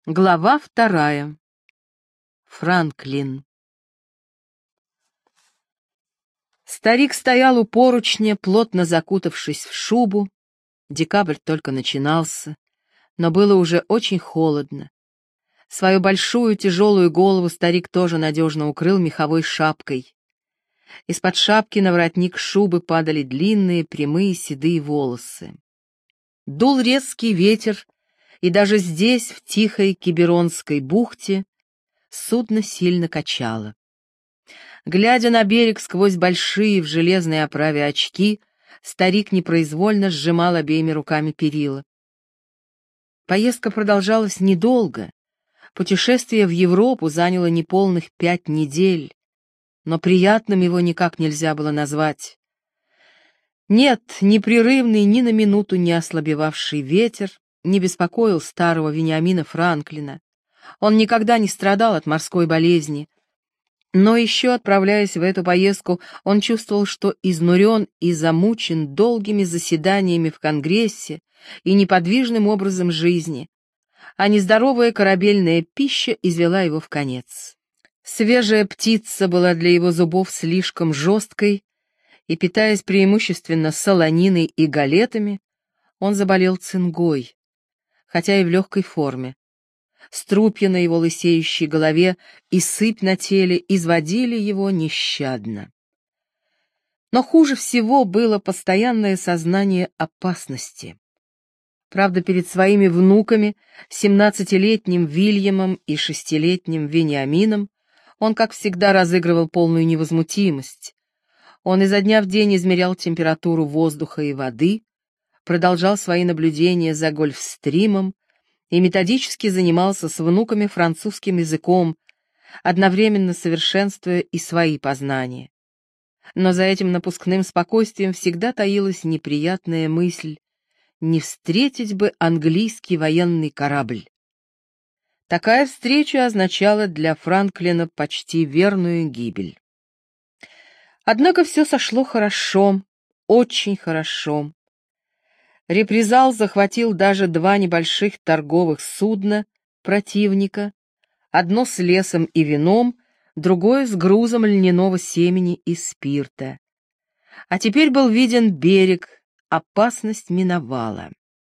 Глава 2. Франклин. Старик стоял у поручня, плотно закутавшись в шубу. Декабрь только начинался, но было уже очень холодно. Свою большую тяжелую голову старик тоже надежно укрыл меховой шапкой. Из-под шапки на воротник шубы падали длинные, прямые, седые волосы. Дул резкий ветер, и даже здесь, в тихой Киберонской бухте, судно сильно качало. Глядя на берег сквозь большие в железной оправе очки, старик непроизвольно сжимал обеими руками перила. Поездка продолжалась недолго. Путешествие в Европу заняло неполных 5 недель, но приятным его никак нельзя было назвать. Нет, непрерывный, ни на минуту не ослабевавший ветер не беспокоил старого Вениамина Франклина. Он никогда не страдал от морской болезни. Но еще, отправляясь в эту поездку, он чувствовал, что изнурен и замучен долгими заседаниями в Конгрессе и неподвижным образом жизни, а нездоровая корабельная пища извела его в конец. Свежая птица была для его зубов слишком жесткой, и, питаясь преимущественно солониной и галетами, он заболел цингой, хотя и в легкой форме. Струпья на его лысеющей голове и сыпь на теле изводили его нещадно. Но хуже всего было постоянное сознание опасности. Правда, перед своими внуками, 17-летним Вильямом и 6-летним Вениамином, он, как всегда, разыгрывал полную невозмутимость. Он изо дня в день измерял температуру воздуха и воды, продолжал свои наблюдения за Гольфстримом и методически занимался с внуками французским языком, одновременно совершенствуя и свои познания. Но за этим напускным спокойствием всегда таилась неприятная мысль: не встретить бы английский военный корабль. Такая встреча означала для Франклина почти верную гибель. Однако все сошло хорошо, очень хорошо. Репризал захватил даже 2 небольших торговых судна противника, одно с лесом и вином, другое с грузом льняного семени и спирта. А теперь был виден берег, опасность миновала.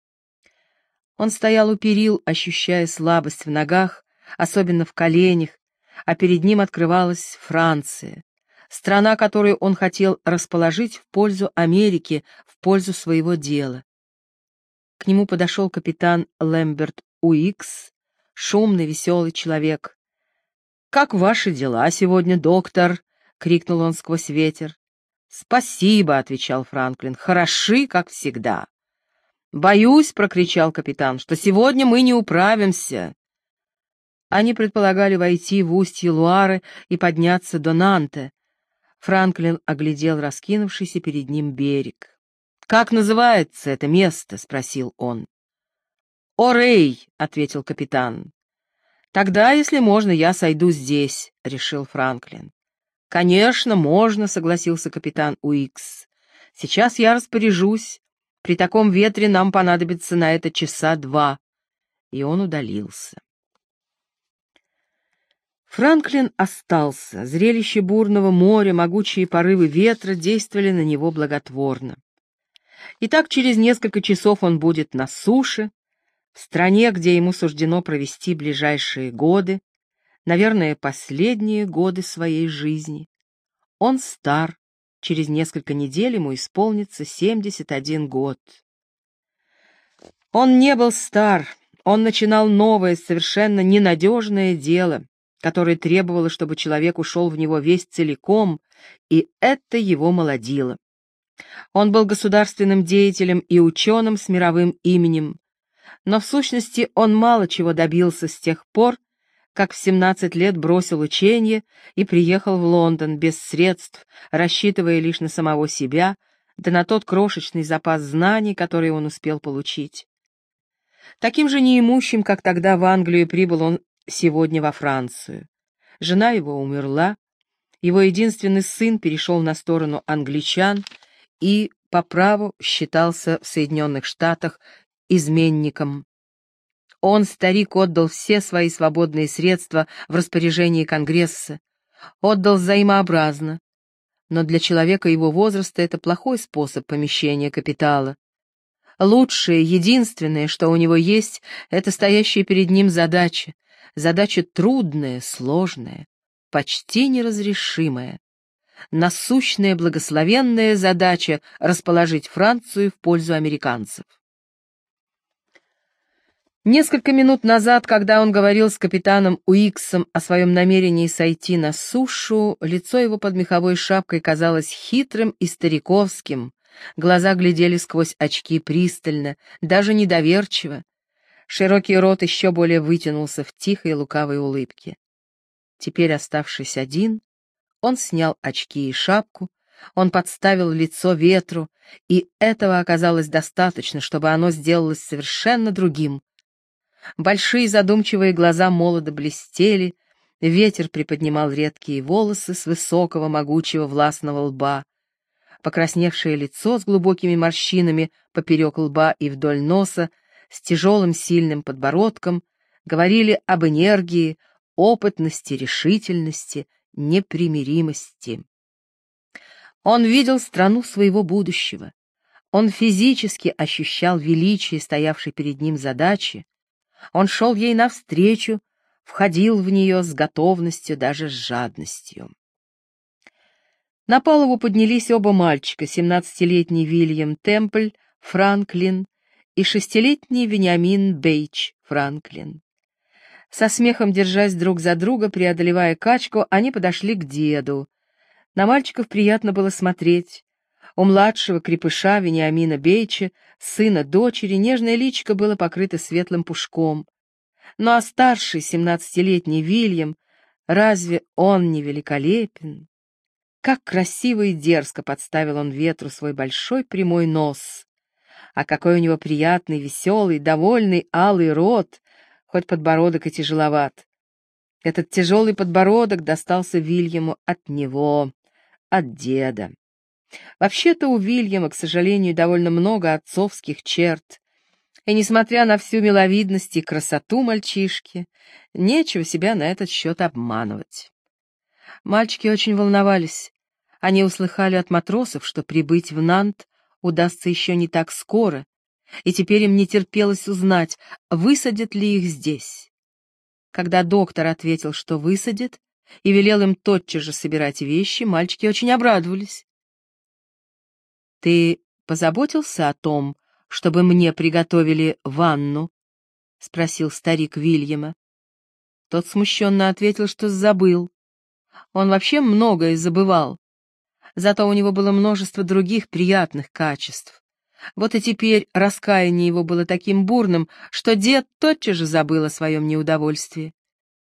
Он стоял у перил, ощущая слабость в ногах, особенно в коленях, а перед ним открывалась Франция, страна, которую он хотел расположить в пользу Америки, в пользу своего дела. К нему подошел капитан Лэмберт Уикс, шумный, веселый человек. «Как ваши дела сегодня, доктор?» — крикнул он сквозь ветер. «Спасибо», — отвечал Франклин, — «хороши, как всегда». «Боюсь», — прокричал капитан, — «что сегодня мы не управимся». Они предполагали войти в устье Луары и подняться до Нанте. Франклин оглядел раскинувшийся перед ним берег. «Как называется это место?» — спросил он. «Орей», — ответил капитан. «Тогда, если можно, я сойду здесь», — решил Франклин. «Конечно, можно», — согласился капитан Уикс. «Сейчас я распоряжусь. При таком ветре нам понадобится на это часа 2». И он удалился. Франклин остался. Зрелище бурного моря, могучие порывы ветра действовали на него благотворно. Итак, через несколько часов он будет на суше, в стране, где ему суждено провести ближайшие годы, наверное, последние годы своей жизни. Он стар, через несколько недель ему исполнится 71 год. Он не был стар, он начинал новое, совершенно ненадежное дело, которое требовало, чтобы человек ушел в него весь целиком, и это его молодило. Он был государственным деятелем и ученым с мировым именем, но в сущности он мало чего добился с тех пор, как в 17 лет бросил учение и приехал в Лондон без средств, рассчитывая лишь на самого себя, да на тот крошечный запас знаний, который он успел получить. Таким же неимущим, как тогда в Англию, прибыл он сегодня во Францию. Жена его умерла, его единственный сын перешел на сторону англичан и по праву считался в Соединенных Штатах изменником. Он, старик, отдал все свои свободные средства в распоряжение Конгресса, отдал взаимообразно, но для человека его возраста это плохой способ помещения капитала. Лучшее, единственное, что у него есть, это стоящая перед ним задача, задача трудная, сложная, почти неразрешимая, насущная благословенная задача расположить Францию в пользу американцев. Несколько минут назад, когда он говорил с капитаном Уиксом о своем намерении сойти на сушу, лицо его под меховой шапкой казалось хитрым и стариковским, глаза глядели сквозь очки пристально, даже недоверчиво. Широкий рот еще более вытянулся в тихой лукавой улыбке. Теперь, оставшись один, он снял очки и шапку, он подставил лицо ветру, и этого оказалось достаточно, чтобы оно сделалось совершенно другим. Большие задумчивые глаза молодо блестели, ветер приподнимал редкие волосы с высокого, могучего, властного лба. Покрасневшее лицо с глубокими морщинами поперек лба и вдоль носа, с тяжелым сильным подбородком, говорили об энергии, опытности, решительности, непримиримости. Он видел страну своего будущего. Он физически ощущал величие стоявшей перед ним задачи. Он шел ей навстречу, входил в нее с готовностью, даже с жадностью. На палубу поднялись оба мальчика, 17-летний Вильям Темпль Франклин и 6-летний Вениамин Бейдж Франклин. Со смехом, держась друг за друга, преодолевая качку, они подошли к деду. На мальчиков приятно было смотреть. У младшего крепыша Вениамина Бейча, сына дочери, нежное личико было покрыто светлым пушком. Ну а старший, 17-летний Вильям, разве он не великолепен? Как красиво и дерзко подставил он ветру свой большой прямой нос. А какой у него приятный, веселый, довольный, алый рот, хоть подбородок и тяжеловат. Этот тяжелый подбородок достался Вильяму от него, от деда. Вообще-то у Вильяма, к сожалению, довольно много отцовских черт, и, несмотря на всю миловидность и красоту мальчишки, нечего себя на этот счет обманывать. Мальчики очень волновались. Они услыхали от матросов, что прибыть в Нант удастся еще не так скоро, и теперь им не терпелось узнать, высадят ли их здесь. Когда доктор ответил, что высадит, и велел им тотчас же собирать вещи, мальчики очень обрадовались. «Ты позаботился о том, чтобы мне приготовили ванну?» — спросил старик Вильяма. Тот смущенно ответил, что забыл. Он вообще многое забывал. Зато у него было множество других приятных качеств. Вот и теперь раскаяние его было таким бурным, что дед тотчас же забыл о своем неудовольствии.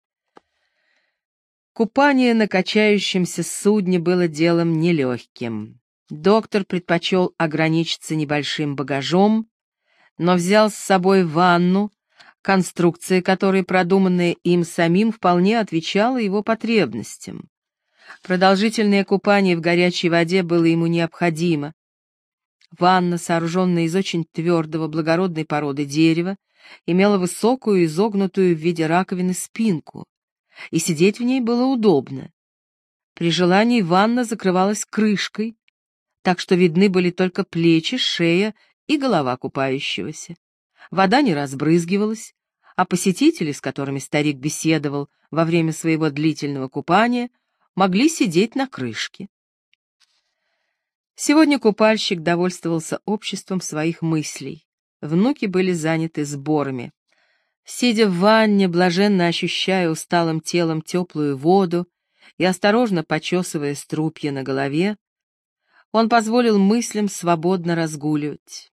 Купание на качающемся судне было делом нелегким. Доктор предпочел ограничиться небольшим багажом, но взял с собой ванну, конструкция которой, продуманная им самим, вполне отвечала его потребностям. Продолжительное купание в горячей воде было ему необходимо. Ванна, сооруженная из очень твердого, благородной породы дерева, имела высокую, изогнутую в виде раковины спинку, и сидеть в ней было удобно. При желании ванна закрывалась крышкой, так что видны были только плечи, шея и голова купающегося. Вода не разбрызгивалась, а посетители, с которыми старик беседовал во время своего длительного купания, могли сидеть на крышке. Сегодня купальщик довольствовался обществом своих мыслей. Внуки были заняты сборами. Сидя в ванне, блаженно ощущая усталым телом теплую воду и осторожно почесывая струпья на голове, он позволил мыслям свободно разгуливать.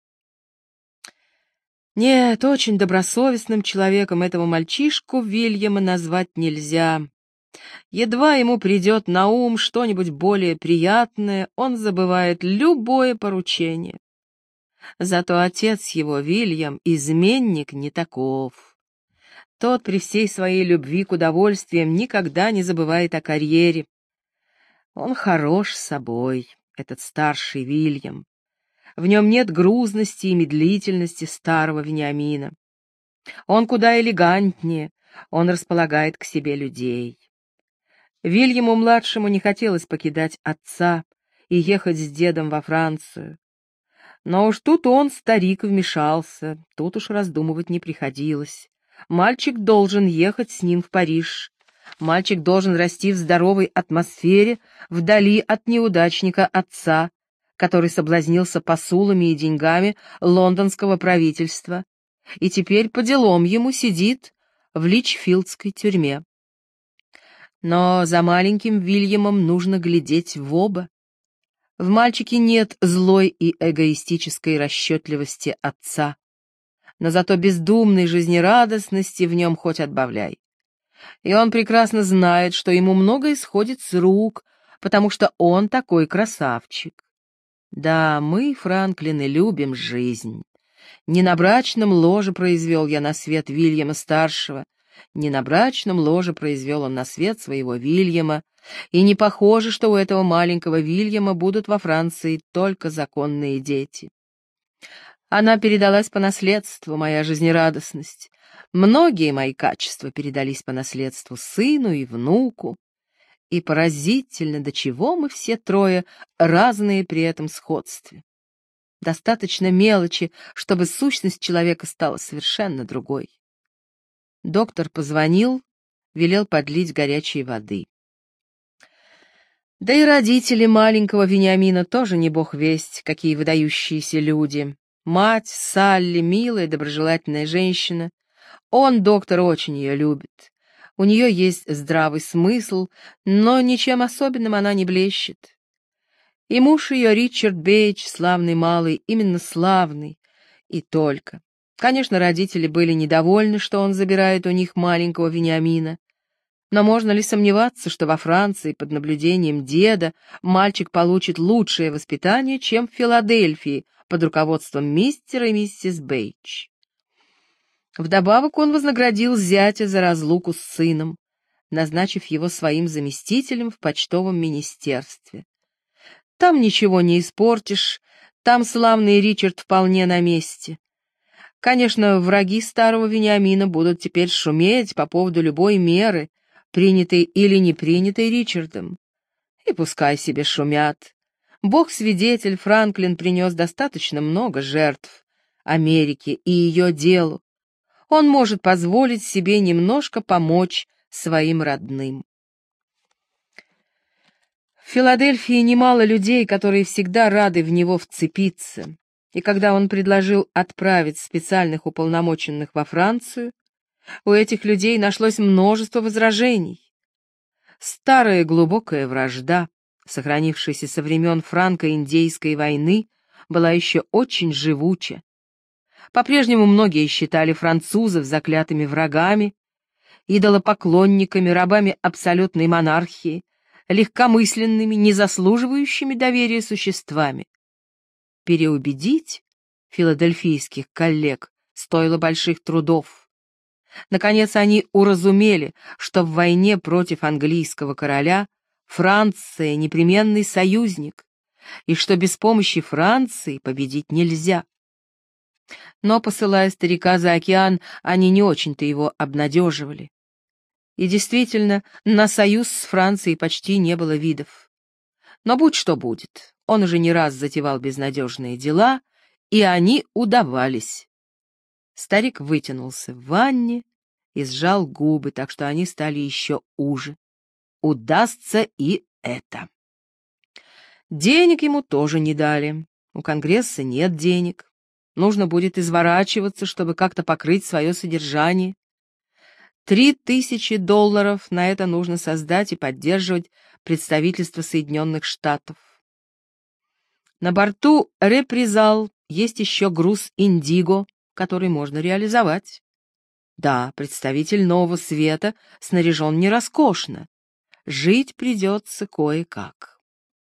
Нет, очень добросовестным человеком этого мальчишку Вильяма назвать нельзя. Едва ему придет на ум что-нибудь более приятное, он забывает любое поручение. Зато отец его, Вильям, изменник не таков. Тот при всей своей любви к удовольствиям никогда не забывает о карьере. Он хорош собой, этот старший Вильям. В нем нет грузности и медлительности старого Вениамина. Он куда элегантнее, он располагает к себе людей. Вильяму-младшему не хотелось покидать отца и ехать с дедом во Францию. Но уж тут он, старик, вмешался, тут уж раздумывать не приходилось. Мальчик должен ехать с ним в Париж. Мальчик должен расти в здоровой атмосфере, вдали от неудачника отца, который соблазнился посулами и деньгами лондонского правительства, и теперь по делам ему сидит в Личфилдской тюрьме. Но за маленьким Вильямом нужно глядеть в оба. В мальчике нет злой и эгоистической расчетливости отца, но зато бездумной жизнерадостности в нем хоть отбавляй. И он прекрасно знает, что ему многое сходит с рук, потому что он такой красавчик. Да, мы, Франклины, любим жизнь. Не на брачном ложе произвел я на свет Вильяма-старшего, не на брачном ложе произвел он на свет своего Вильяма, и не похоже, что у этого маленького Вильяма будут во Франции только законные дети. Она передалась по наследству, моя жизнерадостность. Многие мои качества передались по наследству сыну и внуку. И поразительно, до чего мы все трое разные при этом сходстве. Достаточно мелочи, чтобы сущность человека стала совершенно другой. Доктор позвонил, велел подлить горячей воды. Да и родители маленького Вениамина тоже не бог весть, какие выдающиеся люди. Мать Салли, милая, доброжелательная женщина. Он, доктор, очень ее любит. У нее есть здравый смысл, но ничем особенным она не блещет. И муж ее, Ричард Бейдж, славный малый, именно славный, и только. Конечно, родители были недовольны, что он забирает у них маленького Вениамина. Но можно ли сомневаться, что во Франции под наблюдением деда мальчик получит лучшее воспитание, чем в Филадельфии под руководством мистера и миссис Бейдж? Вдобавок он вознаградил зятя за разлуку с сыном, назначив его своим заместителем в почтовом министерстве. Там ничего не испортишь, там славный Ричард вполне на месте. Конечно, враги старого Вениамина будут теперь шуметь по поводу любой меры, принятой или не принятой Ричардом. И пускай себе шумят. Бог-свидетель, Франклин принес достаточно много жертв Америке и ее делу. Он может позволить себе немножко помочь своим родным. В Филадельфии немало людей, которые всегда рады в него вцепиться, и когда он предложил отправить специальных уполномоченных во Францию, у этих людей нашлось множество возражений. Старая глубокая вражда, сохранившаяся со времен франко-индейской войны, была еще очень живуча. По-прежнему многие считали французов заклятыми врагами, идолопоклонниками, рабами абсолютной монархии, легкомысленными, не заслуживающими доверия существами. Переубедить филадельфийских коллег стоило больших трудов. Наконец они уразумели, что в войне против английского короля Франция — непременный союзник, и что без помощи Франции победить нельзя. Но, посылая старика за океан, они не очень-то его обнадеживали. И действительно, на союз с Францией почти не было видов. Но будь что будет, он уже не раз затевал безнадежные дела, и они удавались. Старик вытянулся в ванне и сжал губы, так что они стали еще уже. Удастся и это. Денег ему тоже не дали. У Конгресса нет денег. Нужно будет изворачиваться, чтобы как-то покрыть свое содержание. $3000 на это нужно создать и поддерживать представительство Соединенных Штатов. На борту «Репризал» есть еще груз «Индиго», который можно реализовать. Да, представитель Нового Света снаряжен не роскошно. Жить придется кое-как.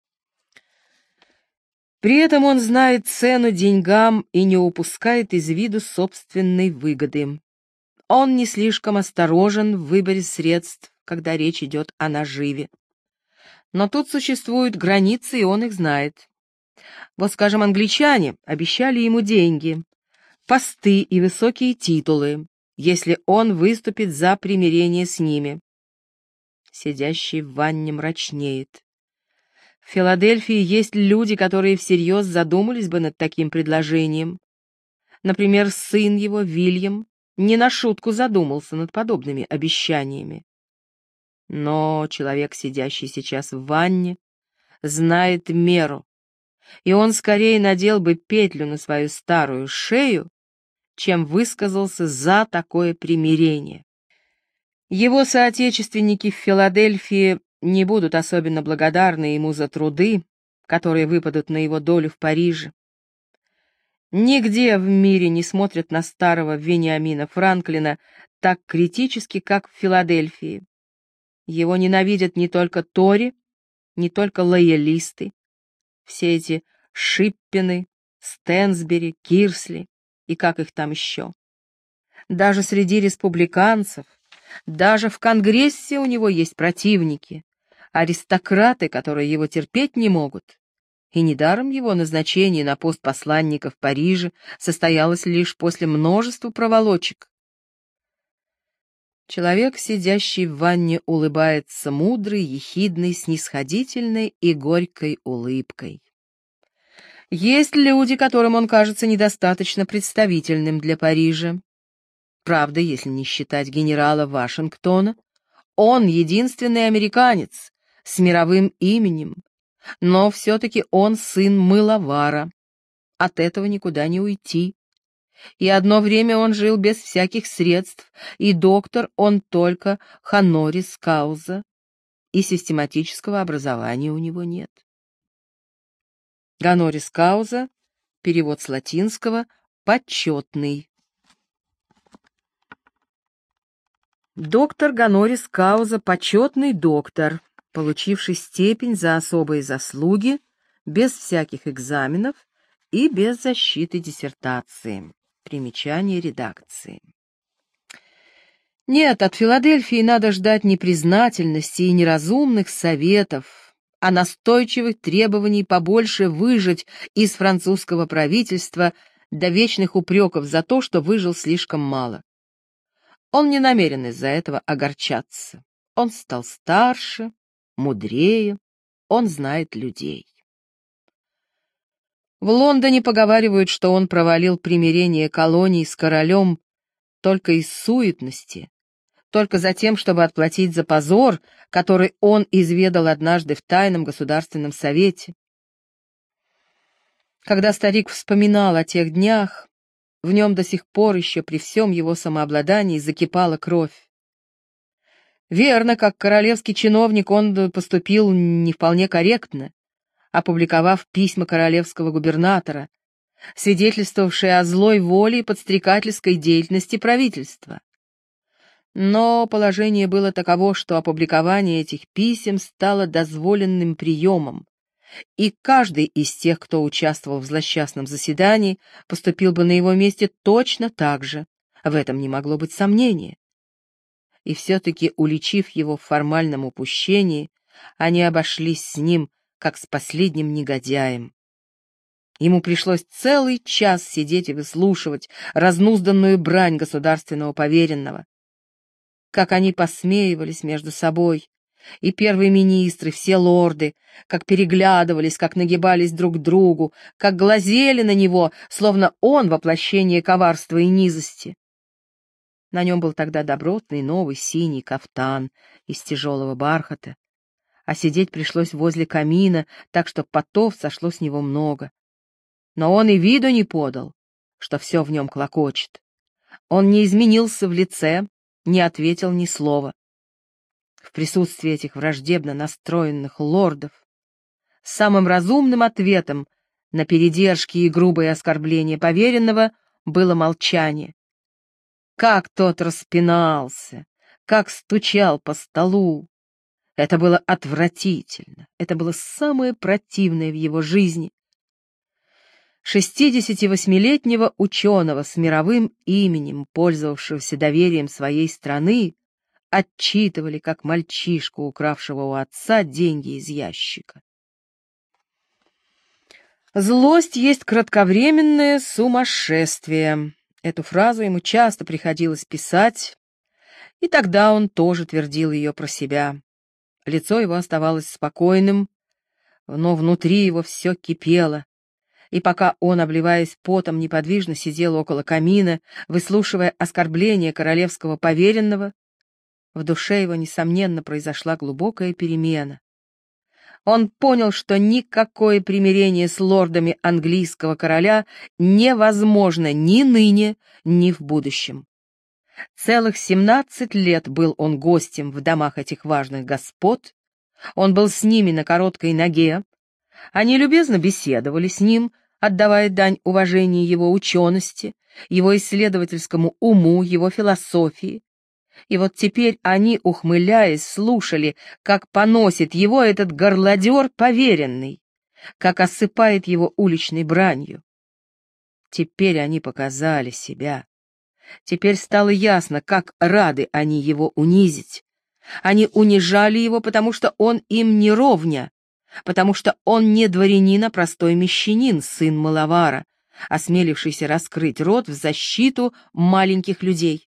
При этом он знает цену деньгам и не упускает из виду собственной выгоды. Он не слишком осторожен в выборе средств, когда речь идет о наживе. Но тут существуют границы, и он их знает. Вот, скажем, англичане обещали ему деньги, посты и высокие титулы, если он выступит за примирение с ними. Сидящий в ванне мрачнеет. В Филадельфии есть люди, которые всерьез задумались бы над таким предложением. Например, сын его, Вильям, не на шутку задумался над подобными обещаниями. Но человек, сидящий сейчас в ванне, знает меру, и он скорее надел бы петлю на свою старую шею, чем высказался за такое примирение. Его соотечественники в Филадельфии не будут особенно благодарны ему за труды, которые выпадут на его долю в Париже. Нигде в мире не смотрят на старого Вениамина Франклина так критически, как в Филадельфии. Его ненавидят не только тори, не только лоялисты, все эти Шиппины, Стэнсбери, Кирсли и как их там еще. Даже среди республиканцев, даже в Конгрессе у него есть противники, аристократы, которые его терпеть не могут. И недаром его назначение на пост посланника в Париже состоялось лишь после множества проволочек. Человек, сидящий в ванне, улыбается мудрой, ехидной, снисходительной и горькой улыбкой. Есть люди, которым он кажется недостаточно представительным для Парижа. Правда, если не считать генерала Вашингтона, он единственный американец с мировым именем, но все-таки он сын мыловара. От этого никуда не уйти. И одно время он жил без всяких средств, и доктор он только хонорис кауза, и систематического образования у него нет. Гонорис кауза, перевод с латинского, почетный. Доктор гонорис кауза, почетный доктор, получивший степень за особые заслуги, без всяких экзаменов и без защиты диссертации. Примечание редакции. Нет, от Филадельфии надо ждать не признательности и неразумных советов, а настойчивых требований побольше выжать из французского правительства до вечных упреков за то, что выжил слишком мало. Он не намерен из-за этого огорчаться. Он стал старше, мудрее, он знает людей. В Лондоне поговаривают, что он провалил примирение колоний с королем только из суетности, только за тем, чтобы отплатить за позор, который он изведал однажды в тайном государственном совете. Когда старик вспоминал о тех днях, в нем до сих пор еще при всем его самообладании закипала кровь. Верно, как королевский чиновник он поступил не вполне корректно, опубликовав письма королевского губернатора, свидетельствовавшие о злой воле и подстрекательской деятельности правительства. Но положение было таково, что опубликование этих писем стало дозволенным приемом, и каждый из тех, кто участвовал в злосчастном заседании, поступил бы на его месте точно так же, в этом не могло быть сомнения. И все-таки, уличив его в формальном упущении, они обошлись с ним, как с последним негодяем. Ему пришлось целый час сидеть и выслушивать разнузданную брань государственного поверенного. Как они посмеивались между собой, и первые министры, все лорды, как переглядывались, как нагибались друг к другу, как глазели на него, словно он воплощение коварства и низости. На нем был тогда добротный новый синий кафтан из тяжелого бархата, а сидеть пришлось возле камина, так что потов сошло с него много. Но он и виду не подал, что все в нем клокочет. Он не изменился в лице, не ответил ни слова. В присутствии этих враждебно настроенных лордов самым разумным ответом на передержки и грубые оскорбления поверенного было молчание. Как тот распинался, как стучал по столу. Это было отвратительно, это было самое противное в его жизни. 68-летнего ученого с мировым именем, пользовавшегося доверием своей страны, отчитывали как мальчишку, укравшего у отца деньги из ящика. Злость есть кратковременное сумасшествие. Эту фразу ему часто приходилось писать, и тогда он тоже твердил ее про себя. Лицо его оставалось спокойным, но внутри его все кипело. И пока он, обливаясь потом, неподвижно сидел около камина, выслушивая оскорбления королевского поверенного, в душе его, несомненно, произошла глубокая перемена. Он понял, что никакое примирение с лордами английского короля невозможно ни ныне, ни в будущем. Целых 17 лет был он гостем в домах этих важных господ, он был с ними на короткой ноге, они любезно беседовали с ним, отдавая дань уважения его учености, его исследовательскому уму, его философии. И вот теперь они, ухмыляясь, слушали, как поносит его этот горлодер поверенный, как осыпает его уличной бранью. Теперь они показали себя. Теперь стало ясно, как рады они его унизить. Они унижали его, потому что он им не ровня, потому что он не дворянин, а простой мещанин, сын маловара, осмелившийся раскрыть рот в защиту маленьких людей.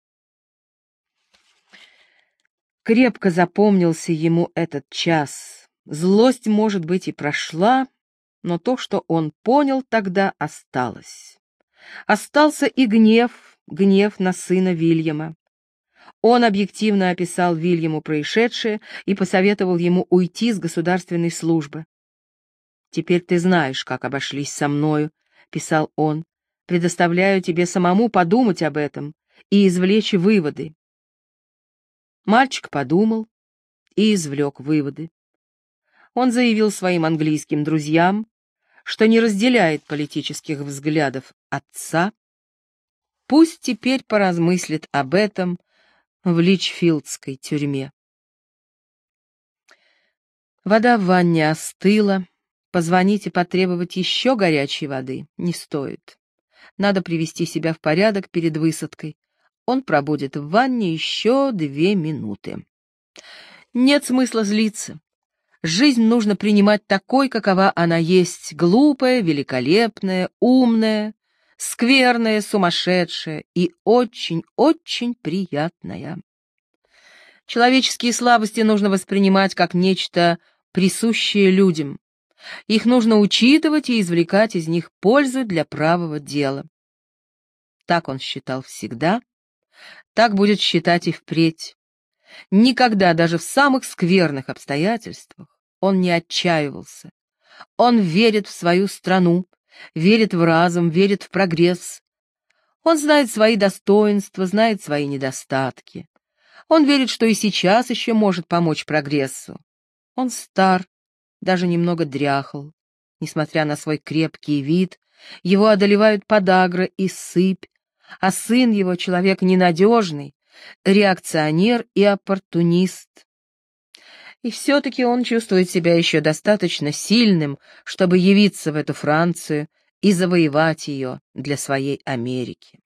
Крепко запомнился ему этот час. Злость, может быть, и прошла, но то, что он понял тогда, осталось. Остался и гнев на сына Вильяма. Он объективно описал Вильяму происшедшее и посоветовал ему уйти с государственной службы. «Теперь ты знаешь, как обошлись со мною», — писал он, — «предоставляю тебе самому подумать об этом и извлечь выводы». Мальчик подумал и извлек выводы. Он заявил своим английским друзьям, что не разделяет политических взглядов отца. Пусть теперь поразмыслит об этом в Личфилдской тюрьме. Вода в ванне остыла. Позвонить и потребовать еще горячей воды не стоит. Надо привести себя в порядок перед высадкой. Он пробудет в ванне еще 2 минуты. Нет смысла злиться. Жизнь нужно принимать такой, какова она есть, глупая, великолепная, умная, скверная, сумасшедшая и очень-очень приятная. Человеческие слабости нужно воспринимать как нечто присущее людям. Их нужно учитывать и извлекать из них пользу для правого дела. Так он считал всегда, так будет считать и впредь. Никогда, даже в самых скверных обстоятельствах, он не отчаивался. Он верит в свою страну, верит в разум, верит в прогресс. Он знает свои достоинства, знает свои недостатки. Он верит, что и сейчас еще может помочь прогрессу. Он стар, даже немного дряхл. Несмотря на свой крепкий вид, его одолевают подагра и сыпь, а сын его — человек ненадежный, реакционер и оппортунист. И все-таки он чувствует себя еще достаточно сильным, чтобы явиться в эту Францию и завоевать ее для своей Америки.